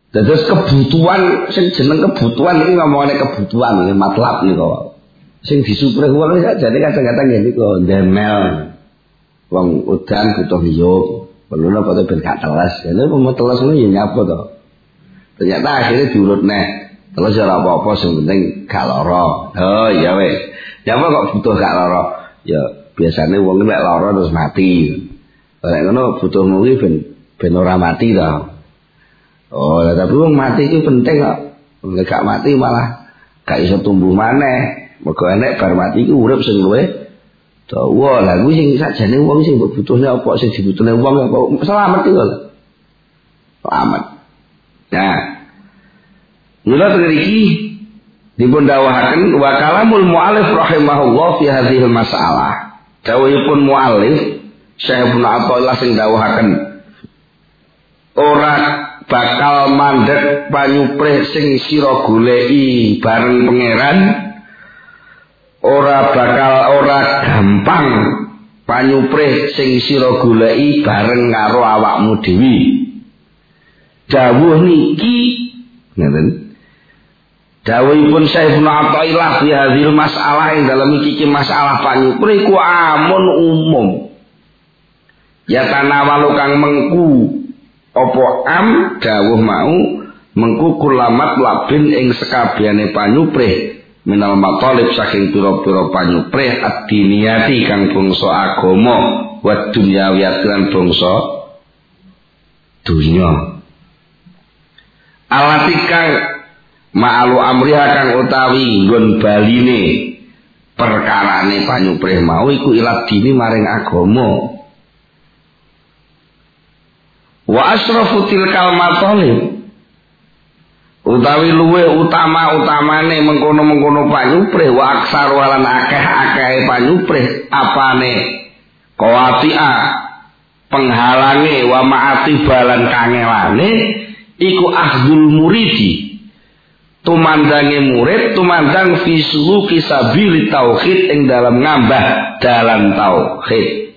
Dados kebutuhan sing jeneng kebutuhan iki ngomongane kebutuhan iki matlab niku. Sing disuprih wong sakjane kadang-kadang ngene kok ndemel. Wong udan butuh ngiyup, perlu apa to ben gak teles. Lha mau teles ngono ya nyapa to. Ternyata akhirnya diurut neh. Teles ora apa-apa sing penting gak lara. Oh iya wis. Nyapa kok butuh gak lara? Ya biasane wong nek lara terus mati. Nek ngono butuh kuwi ben ora mati to. Oh, tapi wong mati itu penting kok. Nek gak mati malah gak iso tumbuh maneh. Mergo enek bar mati iku urip sing luwih dawa. Lah kuwi sing sakjane wong sing butuhne apa sing dibutuhne wong apa selamat iku lho. Selamat. Nah, mula mriki dipun dawuhaken wa kalamul muallif rahimahullah fi hadhil masalah. Dawuhipun muallif Syekh Ibnu Athaillah sing dawuhaken ora bakal mandek panyuprih sing sira goleki bareng pangeran, ora gampang panyuprih sing sira goleki bareng karo awakmu dhewe. Dawuh niki ngeten. Dawuhipun Syekh Ibnu Athaillah fi hadhil masalah ing dalem iki masalah panyuprih ku amun umum. Ya tanawalu kang mengku apa dawuh mau mengku kulamat labin ing sekabehane panyuprih minal matalib saking pira-pira panyuprih ad-diniyati kang bangsa agama wa dunyawiyat lan bangsa dunya alatikang ma'alu amriha kang utawi nggon baline perkarane panyuprih mau iku ilat dini maring agama. Wa asrafu tilkal matalib utawi luwe utama-utamane mengkono-mengkono panyuprih wa aksar walan akeh-akeh panyuprih apane qawatia penghalange wa ma'atibalan kangelane iku akhdul muridi tumandange murid tumandang fi suluki sabili tauhid ing dalam ngambah dalan tauhid.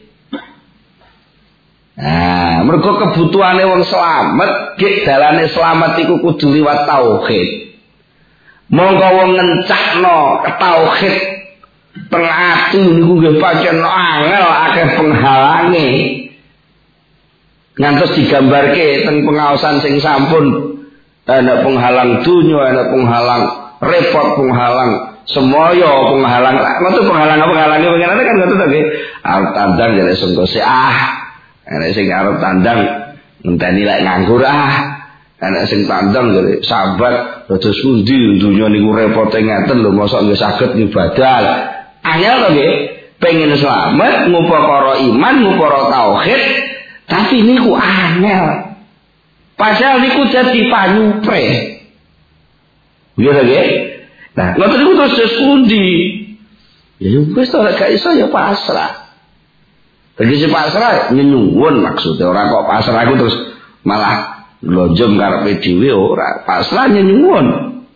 Nah, mergo kebutuhane wong selamat, gek dalane selamat iku kudu liwat tauhid. Monggo wong ngencakno tauhid teng ati niku nggih pancen angel akeh penghalange. Ngantos digambarke teng pengaosan sing sampun ana penghalang dunya, ana penghalang repot, penghalang semoyo, penghalang ngono penghalang-penghalange pengen kan ngoten to nggih. Arep tandang jare sengko enek sing arep tandang ngenteni lek nganggur enek sing tandang jare sahabat dados pundi dunya niku repote ngaten lho mosok nggih saged ibadah. Angel to nggih pengen selamat ngupara iman ngupara tauhid tapi niku angel. Padahal niku dadi panyuprih. Nggih nggih. Nah, ngoten niku terus pundi? Ya wis to gak iso ya pasrah. Tegese pasrah nyuwun maksudnya ora kok pasrah aku terus malah glonjong karepe dhewe ora, pasrah nyuwun.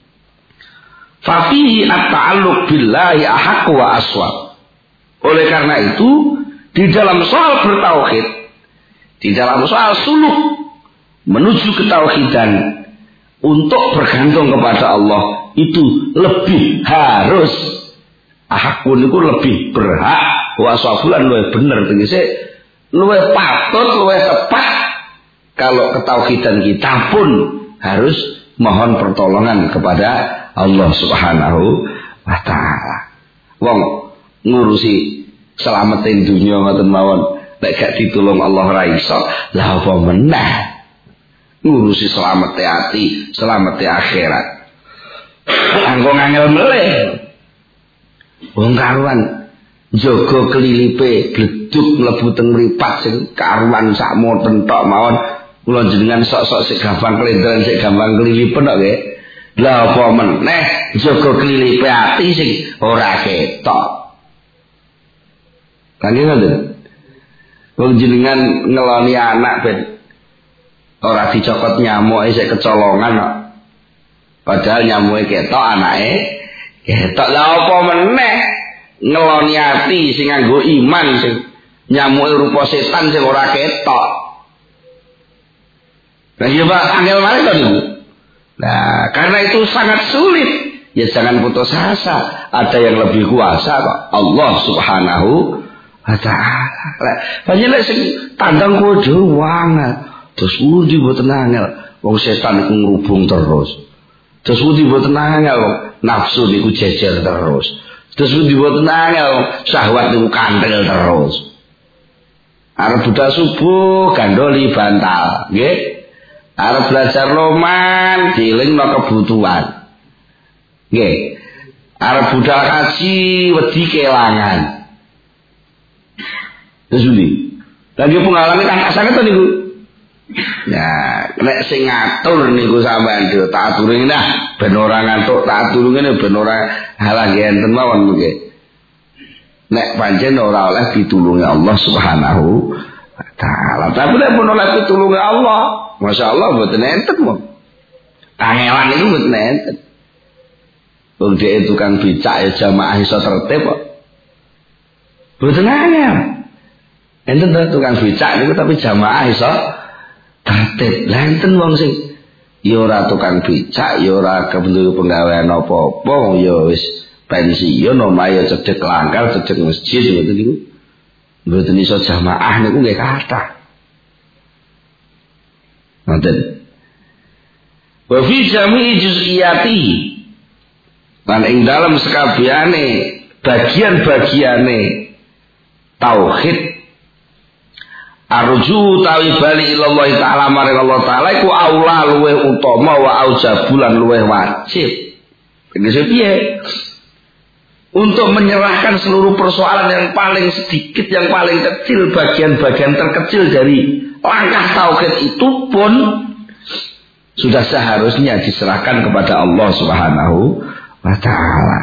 Fa fihi at-ta'alluq billahi ahaq wa aswab. Oleh karena itu di dalam soal bertauhid, di dalam soal suluk menuju ketauhidan untuk bergantung kepada Allah itu lebih harus ahakun itu lebih berhak wasafulan luwih bener tegese luwih patut luwih tepat kalau ketauhidan kita pun harus mohon pertolongan kepada Allah Subhanahu wa taala. Wong ngurusi selamatin dunia ngoten mawon nek gak ditulung Allah ora iso, lah apa meneh ngurusi selamete ati, selamete akhirat. Anggo ngangel meleh. Wong karuan jaga kelilipe gleduk mlebu teng mripat sing karuan sakmo tentok mawon kula jenengan sok-sok sik gampang klendren sik gampang kelilipen kok nggih. Lah apa meneh jaga kelilipe ati sing ora ketok. Kangge ngoten. Wong jenengan ngeloni anak ben ora dicokot nyamuke sik kecolongan kok. Padahal nyamuke ketok anake ketok. Lah apa meneh ngeloni ati sing nganggo iman sing nyamuke rupa setan sing ora ketok. Lah iya Pak, angel malih to niku. Nah, karena itu sangat sulit. Ya jangan putus asa. Ada yang lebih kuasa kok. Allah Subhanahu wa ta'ala. Banyak lek sing tandang kowe dhewe wanget. Terus pundi mboten angel. Wong setan iku ngrubung terus. Terus pundi mboten angel wong nafsu niku jejer terus. Terus pundi mboten angel syahwat niku kanthil terus. Arep budal subuh gandoli bantal, nggih. Arep belajar loman dielingno kebutuhan. Nggih. Arep budal kaji wedi kelangan. Terus pundi? Lagi pengalaman kan sanget to niku. Nah, nek sing ngatur niku sampean dhewe tak aturing nah ben ora ngantuk tak atur ngene ben ora halang enten mawon nggih. Nek pancen ora oleh ditulungi Allah Subhanahu wa taala. Tapi nek pun oleh ditulungi Allah, masyaallah mboten enten mong. Kangelan niku mboten enten. Wong dhek tukang becak ya jamaah iso tertib kok. Mboten angel. Enten tukang becak niku tapi jamaah iso tertib. Lah enten wong sing ya ora tukang becak, ya ora kebentuk penggawean apa-apa, ya wis pensiun omahe cedhek langgar, cedhek masjid ngoten niku. Mboten iso jamaah niku nggih kathah. Ngoten. Wa fi jami'i juz'iyati. Lan ing dalam sekabehane bagian-bagiane tauhid arju tawi bali ilallah ta'ala maring Allah ta'ala iku aula luweh utama wa aujabulan luweh wajib. Tegese piye? Untuk menyerahkan seluruh persoalan yang paling sedikit, yang paling kecil, bagian-bagian terkecil dari langkah tauhid itu pun sudah seharusnya diserahkan kepada Allah Subhanahu wa ta'ala.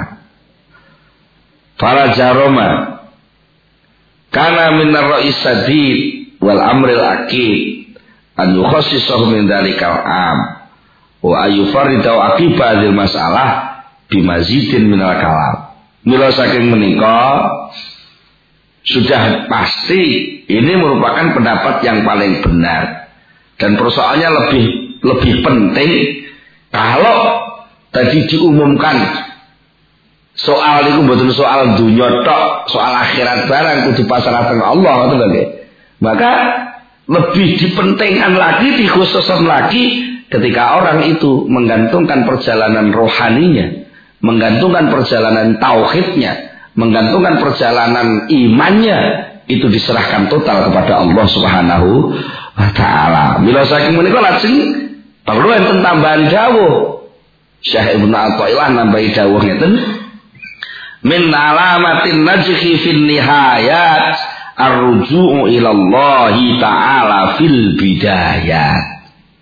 Para jaroma kana minar ra'is sadid wal amril akid an yukhassisahu min dhalikal am wa ayufarrida aqibadil masalah bimazidin minal kalam. Mila saking menika sudah pasti ini merupakan pendapat yang paling benar dan persoalannya lebih penting kalau tadi diumumkan soal itu betul soal dunya tok, soal akhirat barang kudu pasrahaken Allah ngoten lho. Maka lebih dipentingkan lagi, dikhususkan lagi ketika orang itu menggantungkan perjalanan rohaninya, menggantungkan perjalanan tauhidnya, menggantungkan perjalanan imannya, itu diserahkan total kepada Allah Subhanahu wa ta'ala. Mila saking menika lajeng perlu enten tambahan dawuh. Syekh Ibnu Athaillah nambahi dawuh ngeten. Min alamatin najhi fil nihayat ar-ruju'u ila Allah ta'ala fil bidayat.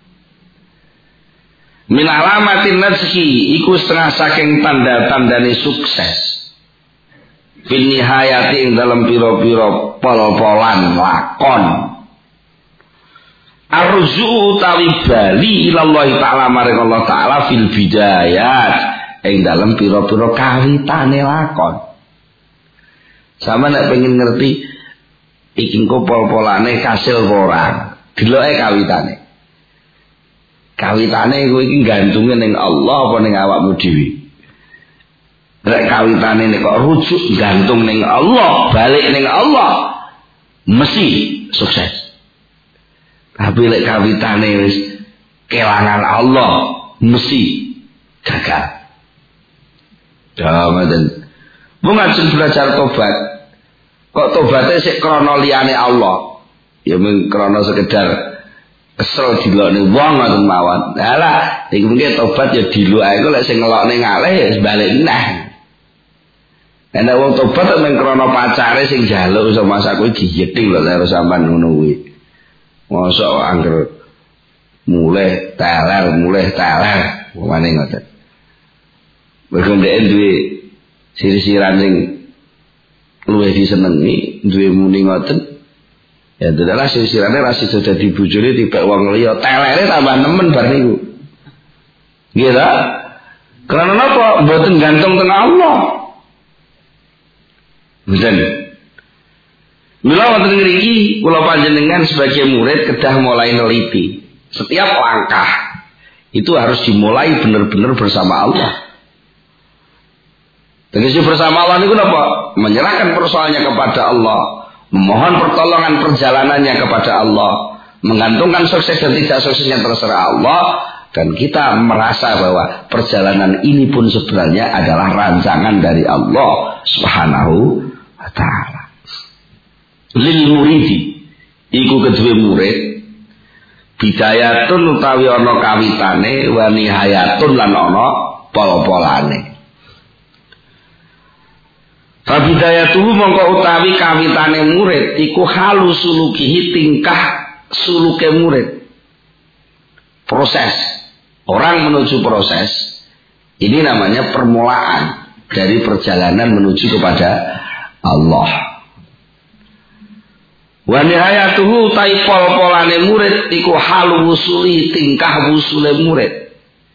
Min alamatin najhi iku setengah saking tanda-tandane sukses. Fil nihayati ing dalam pira-pira pol-polan lakon. Ar-ruju'u tawi bali ila Allah ta'ala maring Allah ta'ala fil bidayat ing dalam pira-pira kawitane lakon. Sama nek pengen ngerti iki engko pol-polane kasil ora, deloke kawitane. Kawitane kowe iki gantunge ning Allah apa ning awakmu dhewe? Rek kawitane nek kok rujuk gantung ning Allah, balik ning Allah, mesti sukses. Tapi lek kawitane wis kelangan Allah, mesti gagal. Jangan. Wong ajeng belajar tobat. Kok tobatnya sik krana liyane Allah. Ya mung krana sekedar kesel dilokne wong ngoten mawon. Lah iki mungkin tobat ya dilok ae kok lek sing ngelokne ngalih ya balik neh. Nek wong tobat mung krana pacare sing njaluk iso masak kuwi diyeting lho karo sampean ngono kuwi. Mosok angger mulih teler wane ngoten. Berkendaan duwe sirisiran sing luwih disenengi, duwe muni ngoten. Ya adalah sisirane rasi sudah dibujuri tiba wong liya, telere tambah nemen bar niku. Nggih ta? Karena napa? Mboten gantung teng Allah. Mboten. Mila wonten ngriki kula panjenengan sebagai murid kedah mulai neliti. Setiap langkah Itu harus dimulai benar-benar bersama Allah. Tegese bersama Allah niku napa? Menyerahkan persoalannya kepada Allah, memohon pertolongan perjalanannya kepada Allah, menggantungkan sukses dan tidak suksesnya terserah Allah, dan kita merasa bahwa perjalanan ini pun sebenarnya adalah rancangan dari Allah Subhanahu wa taala. Lil muridi iku kedue murid bidayatun utawi ana kawitane wa nihayatun lan ana pol-polane. Fa bidayatuhu mongko utawi kawitane murid iku halu sulukihi tingkah suluke murid. Proses orang menuju proses ini namanya permulaan dari perjalanan menuju kepada Allah. Wa nihayatuhu tai pol-polane murid iku halu wusuli tingkah wusule murid.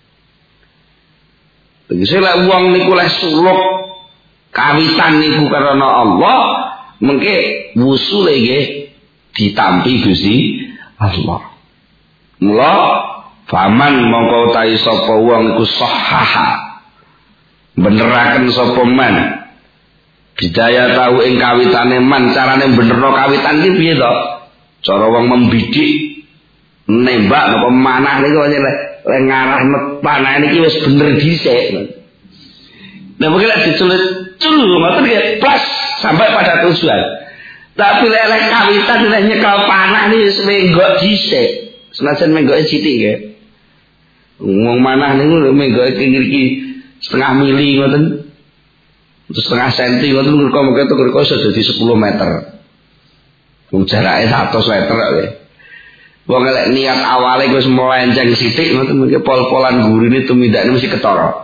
Tegese lek wong niku lek suluk kawitan niku karena Allah, mengke wusule nggih ditampi Gusti Allah. Mula faman mongko tai sapa wong iku sahaha beneraken sapa man bidaya tahu ing kawitane man, carane benerno kawitan iki piye to? Cara wong membidik nembak napa manah niku lek ngarah panah niki wis bener dhisik. Nah mungkin lek diculit cul ngoten nggih plus sampai pada tujuan. Tapi lek kawitan lek nyekel panah niki wis menggok dhisik. Senajan menggoke sithik nggih. Wong manah niku menggoke ngriki setengah mili ngoten. Terus setengah senti ngoten mereka sudah di 10 meter. Wong jarake 100 meter wae. Wong lek niat awale wis melenceng sithik ngoten mengke pol-polan gurine tumindakne mesti ketara.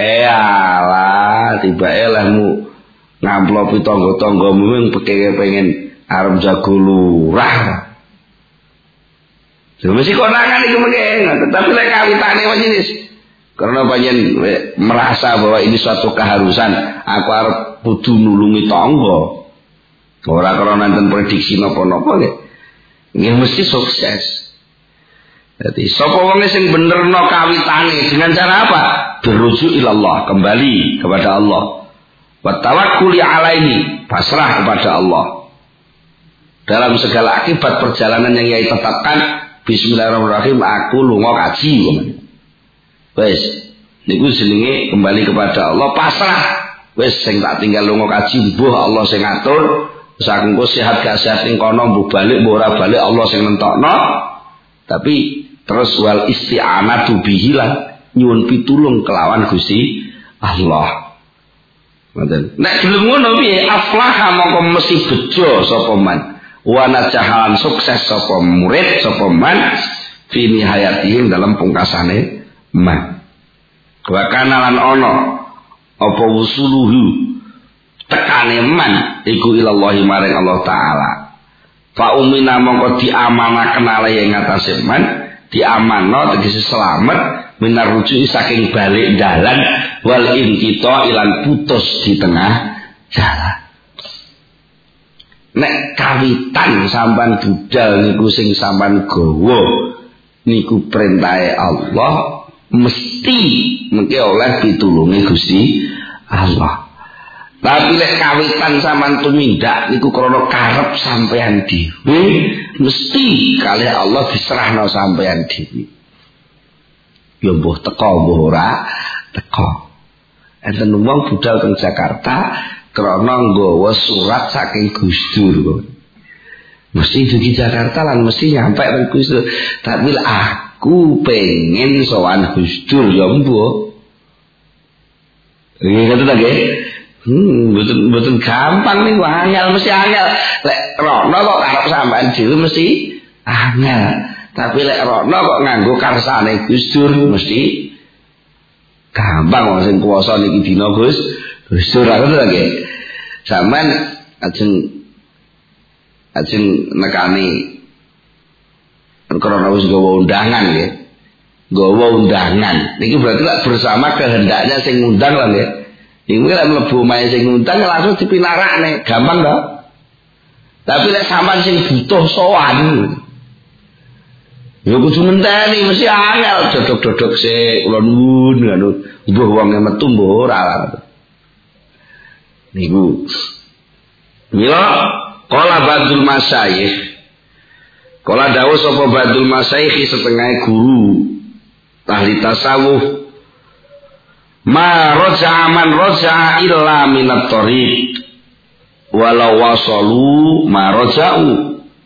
Alah, tibake lehmu ngamplopi tangga-tanggamu yang pengen arep jago lurah. Mesti konangan iku mengke ngoten. Tapi lek kawitane wis karena banyak merasa bahwa ini suatu keharusan, aku harus kudu nulungi tangga. Ora karena nonton prediksi napa-napa nggih. Nggih mesti sukses. Jadi sapa wong sing benerno kawitane dengan cara apa? Berujuk ilallah, kembali kepada Allah. Wa tawakkuli alaihi, pasrah kepada Allah. Dalam segala akibat perjalanan yang Yai tetapkan, bismillahirrahmanirrahim, aku lunga kaji. Wes, niku jenenge kembali kepada Allah, pasrah. Wes sing tak tinggal lunga kaji mbuh Allah sing ngatur. Saking kok sehat gak sehat ning kono mbuh balik mbuh ora balik Allah sing nentokno. Tapi terus wal isti'anatu bihi lan nyuwun pitulung kelawan Gusti Allah. Ngoten. Nek gelem ngono piye aflaha mongko mesti bejo sapa man. Wa najahalan sukses sapa murid sapa man fi nihayatihim dalam pungkasane man. Wa kanalan ono apa wusuluhu tekane man iku ilallahi maring Allah taala. Fa umina mongko diamanaken ale ing atase man, diamanno tegese selamat minar rujuki saking balik dalan wal inqita ilan putus di tengah jalan. Nek kawitan sampan budal niku sing sampan gawa niku perintahe Allah, mesti mengke oleh pitulunge Gusti Allah. Tapi lek kawitan sampean tumindak niku krana karep sampean dhewe, mesti kalih Allah diserahno sampean dhewe. Ya mbuh teko mbuh ora teko. Enten wong budal teng Jakarta krana nggawa surat saking Gus Dur. Mesti dugi Jakarta lan mesti nyampe teng Gus Dur. Tapi aku pengen sowan Gus Dur ya mbuh. Iki kata nggih. Betul gampang nih, angel mesti angel. Lek rono kok karep sampean dhewe mesti angel. Tapi lek rono kok nganggo karsane Gus Dur mesti gampang. Wong sing kuwasa niki dina Gus Dur ngoten nggih. Sampean ajeng nekani karena wis gawa undangan nggih. Gawa undangan. Niki berarti lek bersama kehendaknya sing ngundang lah nggih. Iku lek mlebu omahe sing ngundang langsung dipinarakne, gampang to. Tapi lek sampean sing butuh sowan. Ya kudu ngenteni mesti angel dodok-dodok sik kula nuwun ngono. Mbuh wong metu mbuh ora. Niku. Ya qala badul masyayikh. Qala dawuh sapa badul masyayikh setengah guru ahli tasawuf. Ma raja'a man raja'a illa minat thariq. Walau wasalu ma raja'u.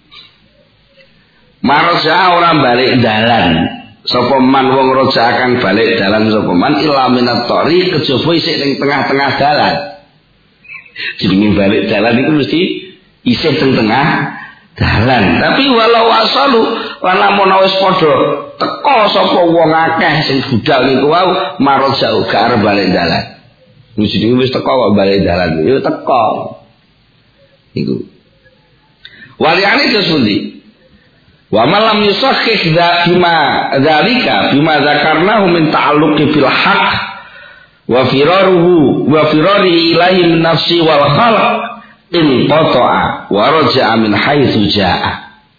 Marja orang balik dalan sapa man wong roja akan balik dalan sapa man illa minat thari kejaba isih ning tengah-tengah dalan. Jenenge balik dalan iku mesti isih teng tengah dalan. Tapi walau wasalu lan lamun wis padha teka sapa wong akeh sing budal niku wau marja uga arep balik dalan. Mesti wis teka kok balik dalan yo teka. Iku. Waliyane terus pundi? Wa malam yusakhih bima dzalika bima zakarnahu min ta'alluqi fil haqq wa firarihi ilahi min nafsi wal khalq in qata'a wa raja'a min haitsu ja'a.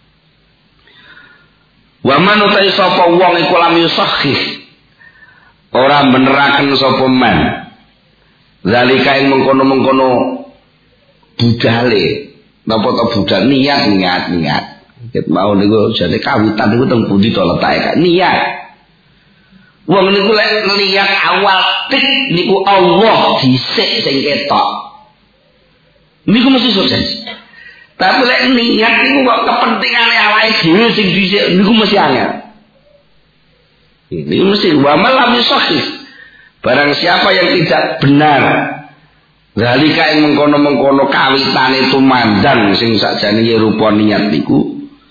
Wa man utai sapa wong iku lam yusakhih ora beneraken sapa man zalika ing mengkono-mengkono budale napa ta budal niat ket mau niku jane kawitan niku teng pundi to letake niat. Wong niku lek niat awal tik niku Allah dhisik sing ketok. Niku mesti sukses. Tapi lek niat niku kok kepentingane awake dhewe sing dhisik niku mesti angel. Ini mesti wa malam sahih. Barang siapa yang tidak benar zalika ing mengkono-mengkono kawitane tumandang sing sakjane rupa niat niku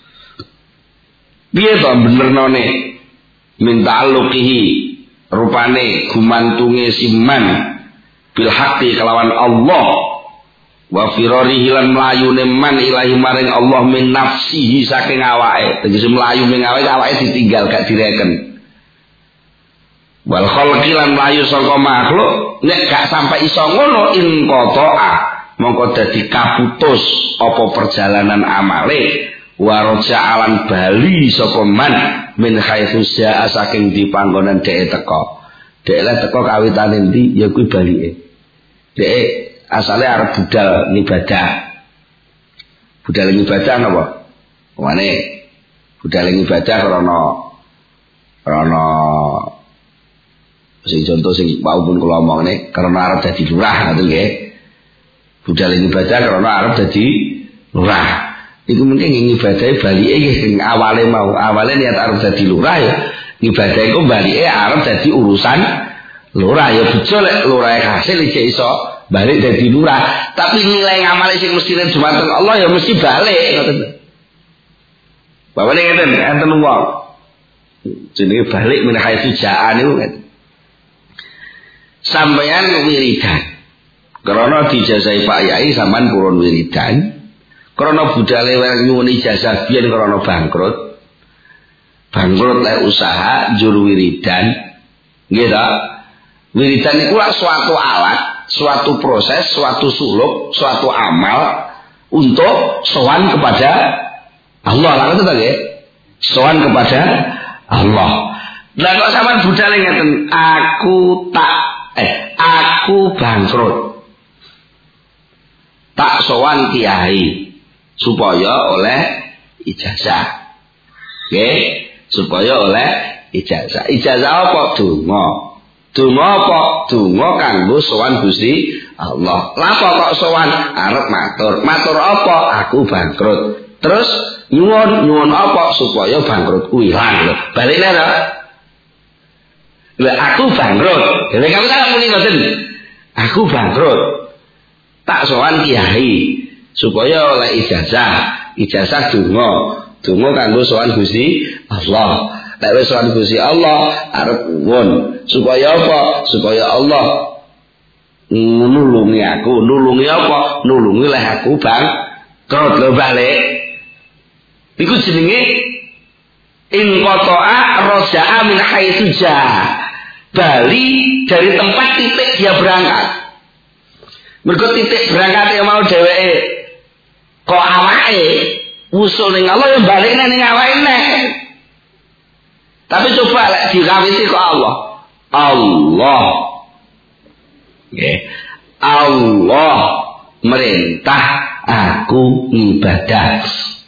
piye to benernone minta alukihi rupane gumantunge siman bil haqqi kelawan Allah wa firarihi lan mlayune man ilahi maring Allah min nafsihi saking awake tegese mlayu ning awake ditinggal gak direken wal khalqi lan mlayu saka makhluk nek gak sampai iso ngono in qata'a mongko dadi kaputus apa perjalanan amale waraja alan bali sapa man min haitsu jaa saking di panggonan dhek teko. Dhek lek teko kawitane endi ya kuwi balike. Dhek asale arep budal ngibadah. Budal ngibadah napa? Wane budal ngibadah krana sing contoh sing pun kula omongne karena arep dadi lurah ngoten nggih. Budal ngibadah krana arep dadi lurah. Iku mungkin ngibadahe balike nggih sing awale niat arep dadi lurah ya ngibadahe iku balike arep dadi urusan lurah ya bejo lek lurah hasil iki iso balik dadi lurah tapi nilai ngamale sing mestine dumateng Allah ya mesti balik ngoten. Bapane ngeten enten wong jenenge balik min haitsu jaa niku ngeten. Sampeyan wiridan karena dijazahi Pak Yai sampean purun wiridan karena budale nyuwun ijazah biyen karena bangkrut lek usaha njur wiridan nggih ta wiridan iku suatu alat suatu proses suatu suluk suatu amal untuk sowan kepada Allah lah ngoten ta nggih sowan kepada Allah. Lah kok sampean budale ngeten aku bangkrut tak sowan kiai supaya oleh ijazah. Nggih, supaya oleh ijazah. Ijazah apa? Donga. Donga apa? Donga kanggo sowan Gusti Allah. Lah kok sowan arep matur. Matur apa? Aku bangkrut. Terus nyuwun apa supaya bangkrutku ilang lho. Balikne lho. Lah aku bangkrut. Dene kamu tak muni ngoten. Aku bangkrut. Tak sowan kiai supaya oleh ijazah donga kanggo sowan Gusti Allah. Nek wis sowan Gusti Allah arep nuwun supaya apa? Supaya Allah nulungi aku. Nulungi apa? Nulungi leh aku bangkrut lho balik. Iku jenenge in qata'a raja'a min haitsu jaa. Bali dari tempat titik dia berangkat. Mergo titik berangkate mau dheweke kok awake usul ning Allah ya balikne ning awake neh. Tapi coba lek dikawiti kok Allah. Allah. Nggih. Allah merintah aku ibadah.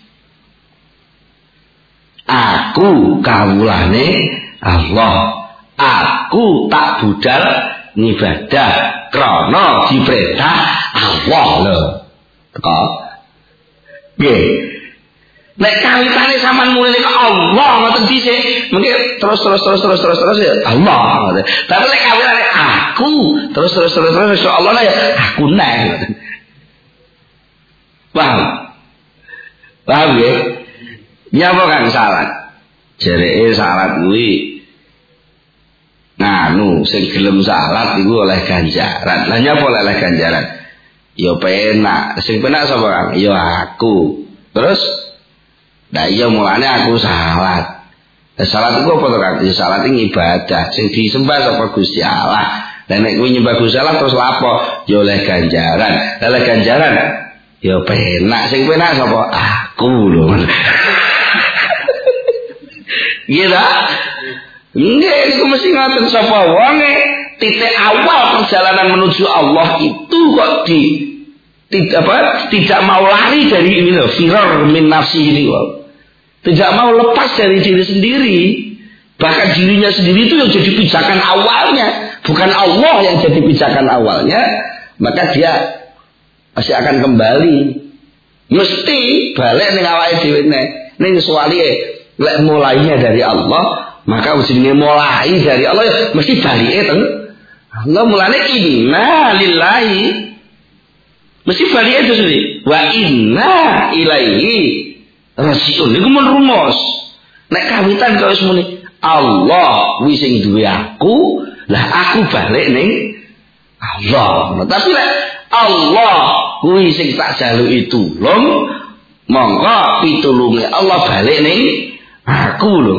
Aku kawulane Allah. Aku tak budal ngibadah krana diperintah Allah lho. Teko. Nggih. Nek kawitane sampean mulih kok Allah ngoten dhisik, mungkin terus ya Allah. Tapi nek kawitane aku terus Allah ya aku neh. Paham ya? Nyapa kan salat? Jereke salat kuwi nganu sing gelem salat iku oleh ganjaran. Lah nyapa oleh ganjaran? Ya penak. Sing penak sapa kan? Ya aku. Terus nah iya mulane aku salat. Salat itu apa to kan? Salat iki ibadah sing disembah sapa Gusti Allah. Lah nek kuwi nyembah Gusti Allah terus lapo? Ya oleh ganjaran. Oleh ganjaran ya penak. Sing penak sapa? Aku lho. Gila. Nggih iku mesti ngoten sapa wonge titik awal perjalanan menuju Allah itu kok tidak mau lari dari ini loh, firar min nafsi ini loh. Tidak mau lepas dari diri sendiri. Bahkan dirinya sendiri itu yang jadi pijakan awalnya, bukan Allah yang jadi pijakan awalnya. Maka dia pasti akan kembali. Mesti balik ning awake dhewe ning suwalihe lek mulainya dari Allah, maka ujine mulai dari Allah ya mesti balike teng Allah. Mulane inna lillahi mesti balik itu sendiri. Wa inna ilaihi rajiun. Niku mun rumus. Nek kawitan kok wis muni Allah wis sing duwe aku, lah aku balik ning Allah. Tapi nek Allah kuwi sing tak jaluki tulung, monggo pitulunge Allah balik ning aku lho.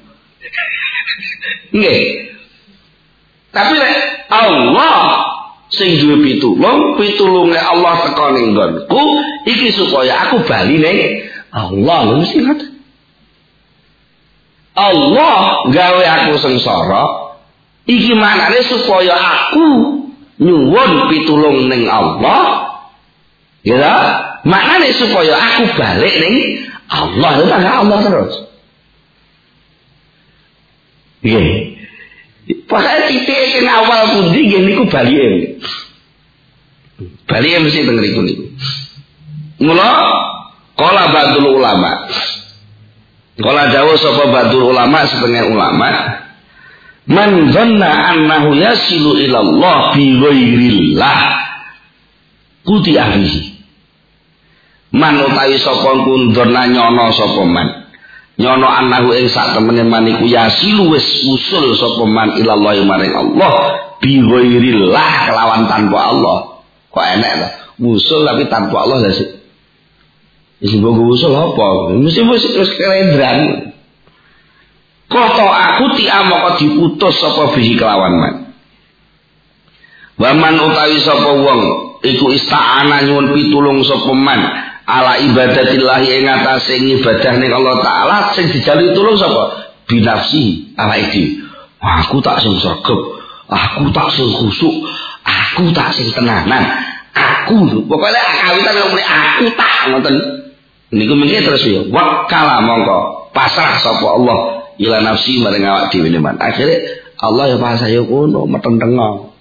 Nggih. Tapi nek Allah sing duwe pitulunge Allah teko ning nggonku iki supaya aku bali ning Allah lho mesti ngoten. Allah gawe aku sengsara iki maknane supaya aku nyuwun pitulung ning Allah. Ya, maknane supaya aku balik ning Allah, lha Allah terus. Nggih. Pokoke titik sing awal pundi nggih niku balike. Balike mesti teng mriku niku. Mula qala ba'dul ulama. Qala dawuh sapa ba'dul ulama setengah ulama, man dhanna annahu yasilu ila Allah bi ghairillah kuti ahlihi. Man utawi sapa kundona nyono sapa man. Nyono annahu ing sak temene maniku yasilu wis usul sapa man ila Allah maring Allah bi ghairillah kelawan tanpa Allah. Kok enek to? Usul tapi tanpa Allah lha sik. Wis mbok usul apa? Mesti wis kelendran. Koto aku tiamaka diputus sapa bihi kelawan man. Wa man utawi sapa wong iku ista'ana nyuwun pitulung sapa man ala ibadatillah ing atase ibadah ning Allah taala sing dijaluk tulung sapa? Binafsi awake dhewe. Aku tak sing sregep, aku tak sing khusuk, aku tak sing tenanan. Aku pokoknya kawitan ngomong aku tak ngoten. Niku mengke terus ya wakala mongko pasrah sapa Allah ila nafsi maring awak dhewe man. Akhire Allah ya pasrah ya kono metenteng.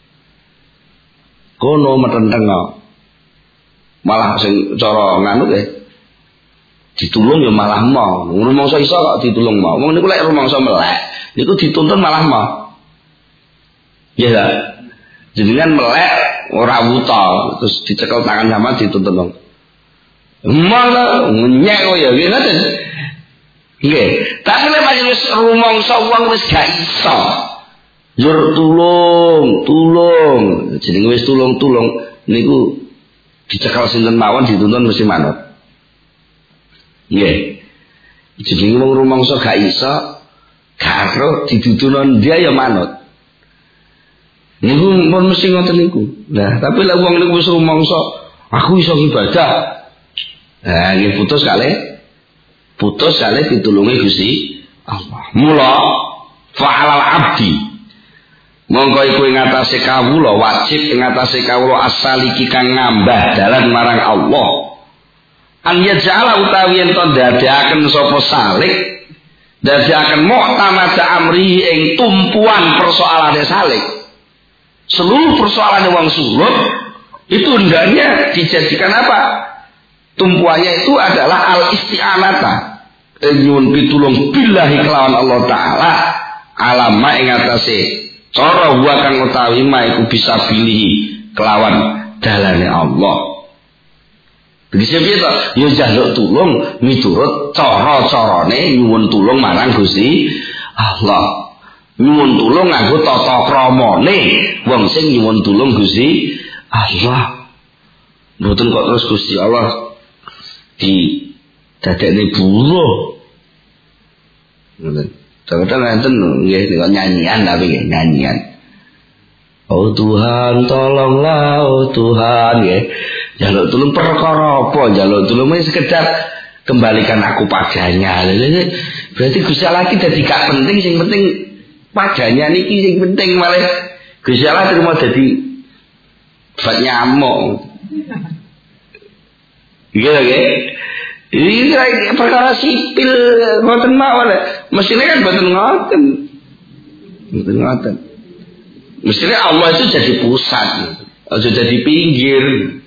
Kono metenteng. Malah sing cara nganu ditulung ya malah mau. Rumangsa iso kok ditulung mau. Wong niku lek rumangsa melek, niku dituntun malah mau. Ya ta. Jenengan melek ora wuta terus dicekel tangan sama dituntun wong. Malah nyek kok ya ngoten. Nggih. Tapi nek wis rumangsa wong wis gak iso. Jur tulung. Jenenge wis tulung niku dicekal sinten mawon dituntun mesti manut. Nggih. Jenenge wong rumangsa gak iso, karo ditutunon dia ya manut. Niku pun mesti ngoten niku. Nah, tapi lek wong niku wis rumangsa, aku iso ibadah. Nah, nggih putus kalih pitulunge Gusti Allah. Mula fa'alal abdi mongko iku ing atase kawula wajib ing atase kawula asaliki kang ngambah dalan marang Allah. An yaj'ala utawi ento dadiaken sapa salik dadiaken mu'tamad amri ing tumpuan persoalane salik. Seluruh persoalan wong suluk itu hendaknya dijadikan apa? Tumpuannya itu adalah al-isti'anata. Nyuwun pitulung billahi kelawan Allah taala alama ing atase cara wa kang utawi ma iku bisa pilih kelawan dalane Allah. Begitu piye to? Ya njaluk tulung miturut cara-carane nyuwun tulung marang Gusti Allah. Nyuwun tulung nganggo tata kramane wong sing nyuwun tulung Gusti Allah. Mboten kok terus Gusti Allah di dadekne buruh. Ngoten. Kadang-kadang enten nggih nek nyanyian tapi nyanyian. Oh Tuhan tolonglah, oh Tuhan nggih. Jaluk tulung perkara apa? Jaluk tulung sekedar kembalikan aku padanya. Berarti Gusti Allah iki dadi gak penting, sing penting padanya niki sing penting malah Gusti Allah terima dadi bat nyamuk. Iya nggih. Ini perkara sipil ngoten mawon. Mestine kan mboten ngoten. Mboten ngoten. Mestine Allah itu jadi pusat, aja jadi pinggir.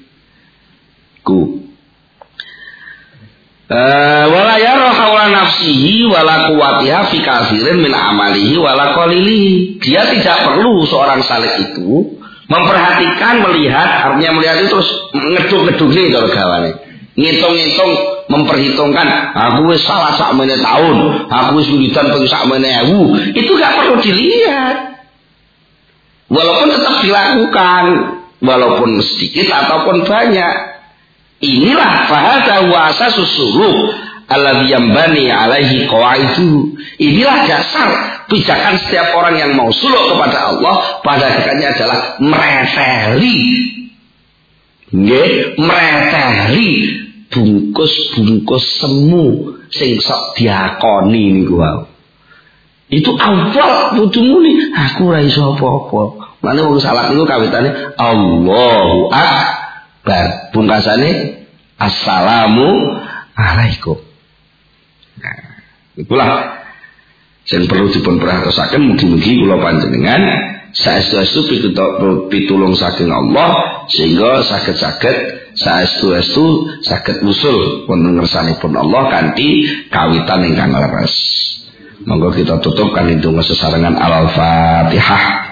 Wala yara haula nafsihi wala quwwatiha fi katsirin min amalihi wala qalilihi. Dia tidak perlu seorang salik itu memperhatikan, melihat, artinya melihat itu terus ngeduk-ngeduk kalau gawane. Ngitung-ngitung, memperhitungkan, aku wis salah sakmene tahun, aku wis wiridan ping sakmene ewu. Itu gak perlu dilihat. Walaupun tetap dilakukan, walaupun sedikit ataupun banyak. Inilah fahadha wa asasus suluk alladzi yambani alaihi qawaidu. Inilah dasar pijakan setiap orang yang mau suluk kepada Allah. Pada hakikatnya adalah mereteli, nggih, mereteli bungkus-bungkus semu sing sok diakoni niku wae. Itu awal kudu muni aku ora iso apa-apa. Mane wong salat niku kawitane Allahu Akbar, pungkasane assalamu alaikum. Nah, itulah yang perlu dipun perhatosaken. Mugi-mugi kula panjenengan saestu-estu pitulung saking Allah sehingga saged-saged saestu-estu saged usul wonten ngersanipun Allah kanthi kawitan ingkang leres. Monggo kita tutup kanthi donga sesarengan Al-Fatihah.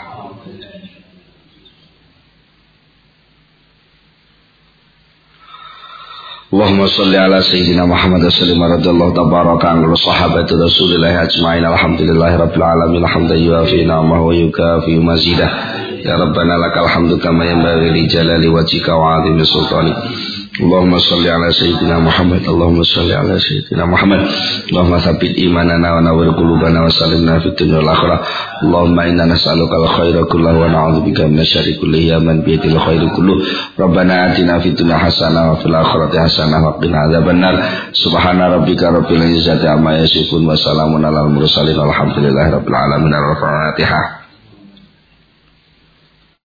Allahumma salli ala sayyidina Muhammad sallallahu radhiyallahu tabaraka an sahabati Rasulillah ajma'in alhamdulillahi rabbil alamin hamdan yuafi ni'amahu wa yukafi mazidah ya rabbana lakal hamdu kama yanbaghi li jalali wajhika wa 'azimi sultanik. Allahumma salli ala sayyidina Muhammad, Allahumma salli ala sayyidina Muhammad, Allahumma tsabbit imanana wa nawwir qulubana wa sallimna fid dunya wal akhirah. Allahumma inna nas'aluka al-khaira kullahu wa na'udzubika minasyarri kullihi ya man bi yadil khairu kulluh. Rabbana atina fid dunya hasanah wa fil akhirati hasanah wa qina adzabannar. Subhana rabbika rabbil izzati amma yasifun wa salamun alal mursalin walhamdulillahi rabbil alamin. Al-Fatihah.